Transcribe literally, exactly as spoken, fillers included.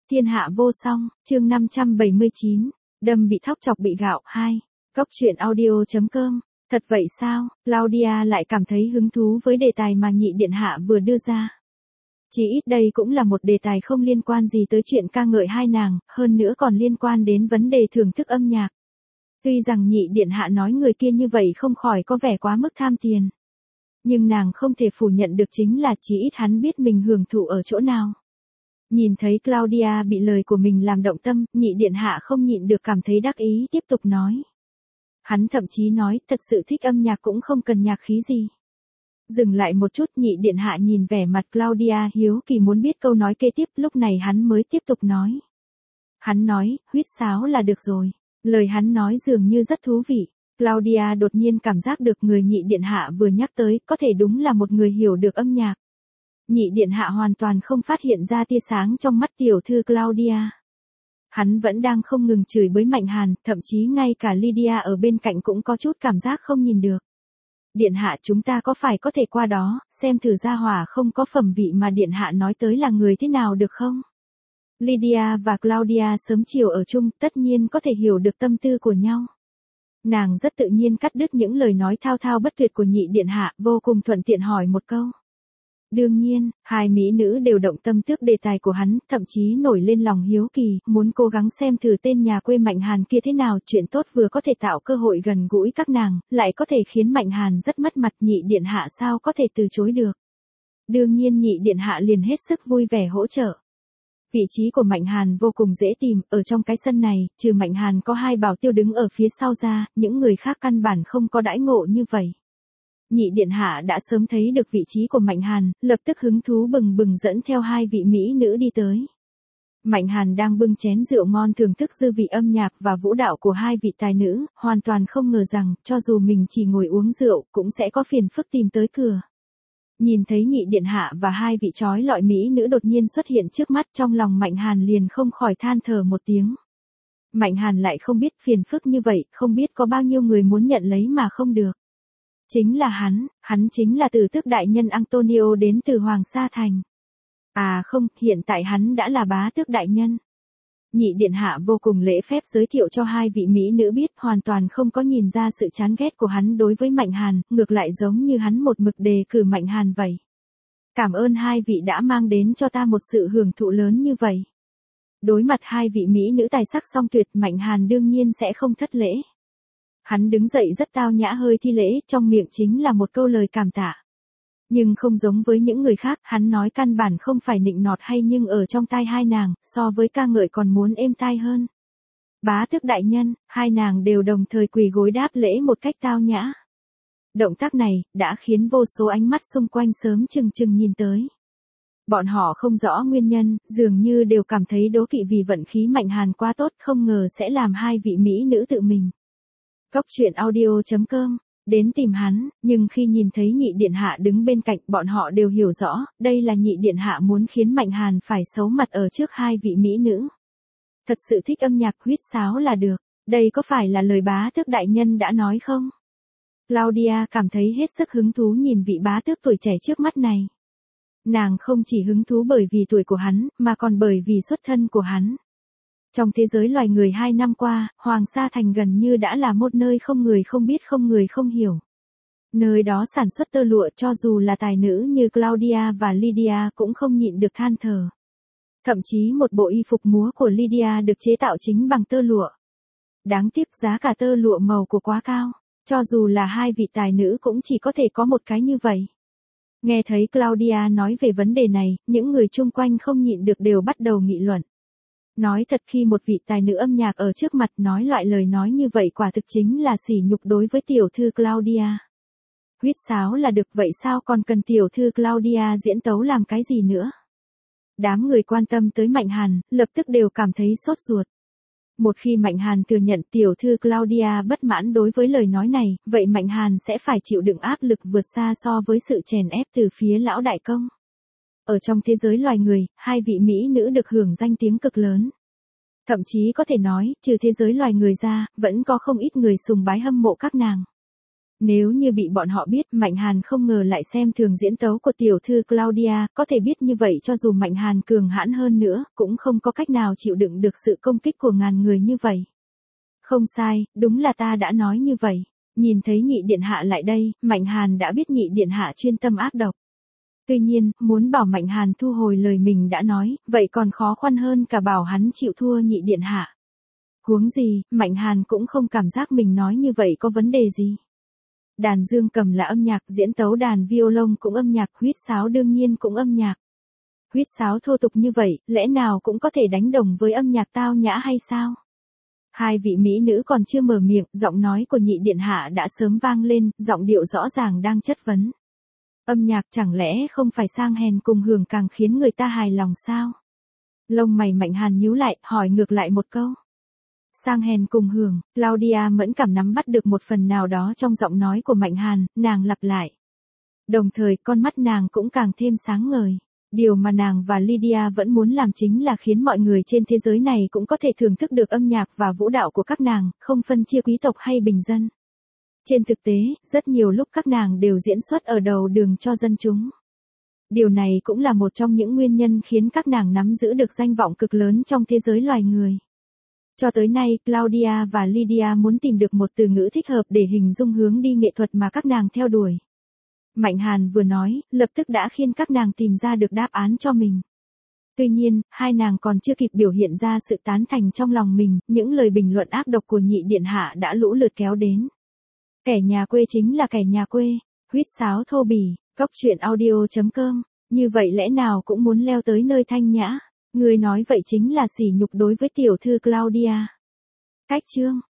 Thiên hạ vô song, chương năm trăm bảy mươi chín, đâm bị thóc chọc bị gạo, hai. Cốc truyện audio chấm com. Thật vậy sao? Claudia lại cảm thấy hứng thú với đề tài mà nhị điện hạ vừa đưa ra. Chỉ ít đây cũng là một đề tài không liên quan gì tới chuyện ca ngợi hai nàng, hơn nữa còn liên quan đến vấn đề thưởng thức âm nhạc. Tuy rằng nhị điện hạ nói người kia như vậy không khỏi có vẻ quá mức tham tiền. Nhưng nàng không thể phủ nhận được chính là chỉ ít hắn biết mình hưởng thụ ở chỗ nào. Nhìn thấy Claudia bị lời của mình làm động tâm, nhị điện hạ không nhịn được cảm thấy đắc ý tiếp tục nói. Hắn thậm chí nói thật sự thích âm nhạc cũng không cần nhạc khí gì. Dừng lại một chút, nhị điện hạ nhìn vẻ mặt Claudia hiếu kỳ muốn biết câu nói kế tiếp, lúc này hắn mới tiếp tục nói. Hắn nói, huýt sáo là được rồi. Lời hắn nói dường như rất thú vị. Claudia đột nhiên cảm giác được người nhị điện hạ vừa nhắc tới có thể đúng là một người hiểu được âm nhạc. Nhị điện hạ hoàn toàn không phát hiện ra tia sáng trong mắt tiểu thư Claudia. Hắn vẫn đang không ngừng chửi bới Mạnh Hàn, thậm chí ngay cả Lydia ở bên cạnh cũng có chút cảm giác không nhìn được. Điện hạ, chúng ta có phải có thể qua đó, xem thử gia hỏa không có phẩm vị mà điện hạ nói tới là người thế nào được không? Lydia và Claudia sớm chiều ở chung, tất nhiên có thể hiểu được tâm tư của nhau. Nàng rất tự nhiên cắt đứt những lời nói thao thao bất tuyệt của nhị điện hạ, vô cùng thuận tiện hỏi một câu. Đương nhiên, hai mỹ nữ đều động tâm trước đề tài của hắn, thậm chí nổi lên lòng hiếu kỳ, muốn cố gắng xem thử tên nhà quê Mạnh Hàn kia thế nào, chuyện tốt vừa có thể tạo cơ hội gần gũi các nàng, lại có thể khiến Mạnh Hàn rất mất mặt, nhị điện hạ sao có thể từ chối được. Đương nhiên nhị điện hạ liền hết sức vui vẻ hỗ trợ. Vị trí của Mạnh Hàn vô cùng dễ tìm, ở trong cái sân này, trừ Mạnh Hàn có hai bảo tiêu đứng ở phía sau ra, những người khác căn bản không có đãi ngộ như vậy. Nhị điện hạ đã sớm thấy được vị trí của Mạnh Hàn, lập tức hứng thú bừng bừng dẫn theo hai vị mỹ nữ đi tới. Mạnh Hàn đang bưng chén rượu ngon thưởng thức dư vị âm nhạc và vũ đạo của hai vị tài nữ, hoàn toàn không ngờ rằng, cho dù mình chỉ ngồi uống rượu, cũng sẽ có phiền phức tìm tới cửa. Nhìn thấy nhị điện hạ và hai vị chói lọi mỹ nữ đột nhiên xuất hiện trước mắt, trong lòng Mạnh Hàn liền không khỏi than thở một tiếng. Mạnh Hàn lại không biết phiền phức như vậy, không biết có bao nhiêu người muốn nhận lấy mà không được. Chính là hắn, hắn chính là tử tước đại nhân Antonio đến từ Hoàng Sa Thành. À không, hiện tại hắn đã là bá tước đại nhân. Nhị điện hạ vô cùng lễ phép giới thiệu cho hai vị mỹ nữ biết, hoàn toàn không có nhìn ra sự chán ghét của hắn đối với Mạnh Hàn, ngược lại giống như hắn một mực đề cử Mạnh Hàn vậy. Cảm ơn hai vị đã mang đến cho ta một sự hưởng thụ lớn như vậy. Đối mặt hai vị mỹ nữ tài sắc song tuyệt, Mạnh Hàn đương nhiên sẽ không thất lễ. Hắn đứng dậy rất tao nhã hơi thi lễ, trong miệng chính là một câu lời cảm tạ. Nhưng không giống với những người khác, hắn nói căn bản không phải nịnh nọt hay nhưng ở trong tai hai nàng, so với ca ngợi còn muốn êm tai hơn. Bá tước đại nhân, hai nàng đều đồng thời quỳ gối đáp lễ một cách tao nhã. Động tác này, đã khiến vô số ánh mắt xung quanh sớm chừng chừng nhìn tới. Bọn họ không rõ nguyên nhân, dường như đều cảm thấy đố kỵ vì vận khí Mạnh Hàn quá tốt, không ngờ sẽ làm hai vị mỹ nữ tự mình. Cốc truyện audio chấm com, đến tìm hắn, nhưng khi nhìn thấy nhị điện hạ đứng bên cạnh, bọn họ đều hiểu rõ, đây là nhị điện hạ muốn khiến Mạnh Hàn phải xấu mặt ở trước hai vị mỹ nữ. Thật sự thích âm nhạc huýt sáo là được, đây có phải là lời bá tước đại nhân đã nói không? Claudia cảm thấy hết sức hứng thú nhìn vị bá tước tuổi trẻ trước mắt này. Nàng không chỉ hứng thú bởi vì tuổi của hắn, mà còn bởi vì xuất thân của hắn. Trong thế giới loài người hai năm qua, Hoàng Sa Thành gần như đã là một nơi không người không biết không người không hiểu. Nơi đó sản xuất tơ lụa, cho dù là tài nữ như Claudia và Lydia cũng không nhịn được than thở. Thậm chí một bộ y phục múa của Lydia được chế tạo chính bằng tơ lụa. Đáng tiếc giá cả tơ lụa màu của quá cao, cho dù là hai vị tài nữ cũng chỉ có thể có một cái như vậy. Nghe thấy Claudia nói về vấn đề này, những người chung quanh không nhịn được đều bắt đầu nghị luận. Nói thật, khi một vị tài nữ âm nhạc ở trước mặt nói loại lời nói như vậy quả thực chính là sỉ nhục đối với tiểu thư Claudia. Huýt sáo là được, vậy sao còn cần tiểu thư Claudia diễn tấu làm cái gì nữa? Đám người quan tâm tới Mạnh Hàn, lập tức đều cảm thấy sốt ruột. Một khi Mạnh Hàn thừa nhận tiểu thư Claudia bất mãn đối với lời nói này, vậy Mạnh Hàn sẽ phải chịu đựng áp lực vượt xa so với sự chèn ép từ phía lão đại công. Ở trong thế giới loài người, hai vị mỹ nữ được hưởng danh tiếng cực lớn. Thậm chí có thể nói, trừ thế giới loài người ra, vẫn có không ít người sùng bái hâm mộ các nàng. Nếu như bị bọn họ biết Mạnh Hàn không ngờ lại xem thường diễn tấu của tiểu thư Claudia, có thể biết như vậy cho dù Mạnh Hàn cường hãn hơn nữa, cũng không có cách nào chịu đựng được sự công kích của ngàn người như vậy. Không sai, đúng là ta đã nói như vậy. Nhìn thấy nhị điện hạ lại đây, Mạnh Hàn đã biết nhị điện hạ chuyên tâm ác độc. Tuy nhiên, muốn bảo Mạnh Hàn thu hồi lời mình đã nói, vậy còn khó khăn hơn cả bảo hắn chịu thua nhị điện hạ. Huống gì, Mạnh Hàn cũng không cảm giác mình nói như vậy có vấn đề gì. Đàn dương cầm là âm nhạc, diễn tấu đàn violon cũng âm nhạc, huýt sáo đương nhiên cũng âm nhạc. Huýt sáo thô tục như vậy, lẽ nào cũng có thể đánh đồng với âm nhạc tao nhã hay sao? Hai vị mỹ nữ còn chưa mở miệng, giọng nói của nhị điện hạ đã sớm vang lên, giọng điệu rõ ràng đang chất vấn. Âm nhạc chẳng lẽ không phải sang hèn cùng hưởng càng khiến người ta hài lòng sao? Lông mày Mạnh Hàn nhíu lại, hỏi ngược lại một câu. Sang hèn cùng hưởng, Claudia mẫn cảm nắm bắt được một phần nào đó trong giọng nói của Mạnh Hàn, nàng lặp lại. Đồng thời con mắt nàng cũng càng thêm sáng ngời. Điều mà nàng và Lydia vẫn muốn làm chính là khiến mọi người trên thế giới này cũng có thể thưởng thức được âm nhạc và vũ đạo của các nàng, không phân chia quý tộc hay bình dân. Trên thực tế, rất nhiều lúc các nàng đều diễn xuất ở đầu đường cho dân chúng. Điều này cũng là một trong những nguyên nhân khiến các nàng nắm giữ được danh vọng cực lớn trong thế giới loài người. Cho tới nay, Claudia và Lydia muốn tìm được một từ ngữ thích hợp để hình dung hướng đi nghệ thuật mà các nàng theo đuổi. Mạnh Hàn vừa nói, lập tức đã khiến các nàng tìm ra được đáp án cho mình. Tuy nhiên, hai nàng còn chưa kịp biểu hiện ra sự tán thành trong lòng mình, những lời bình luận ác độc của nhị điện hạ đã lũ lượt kéo đến. Kẻ nhà quê chính là kẻ nhà quê, huýt sáo thô bỉ, cóc truyện audio chấm com, như vậy lẽ nào cũng muốn leo tới nơi thanh nhã. Người nói vậy chính là sỉ nhục đối với tiểu thư Claudia. Cách chương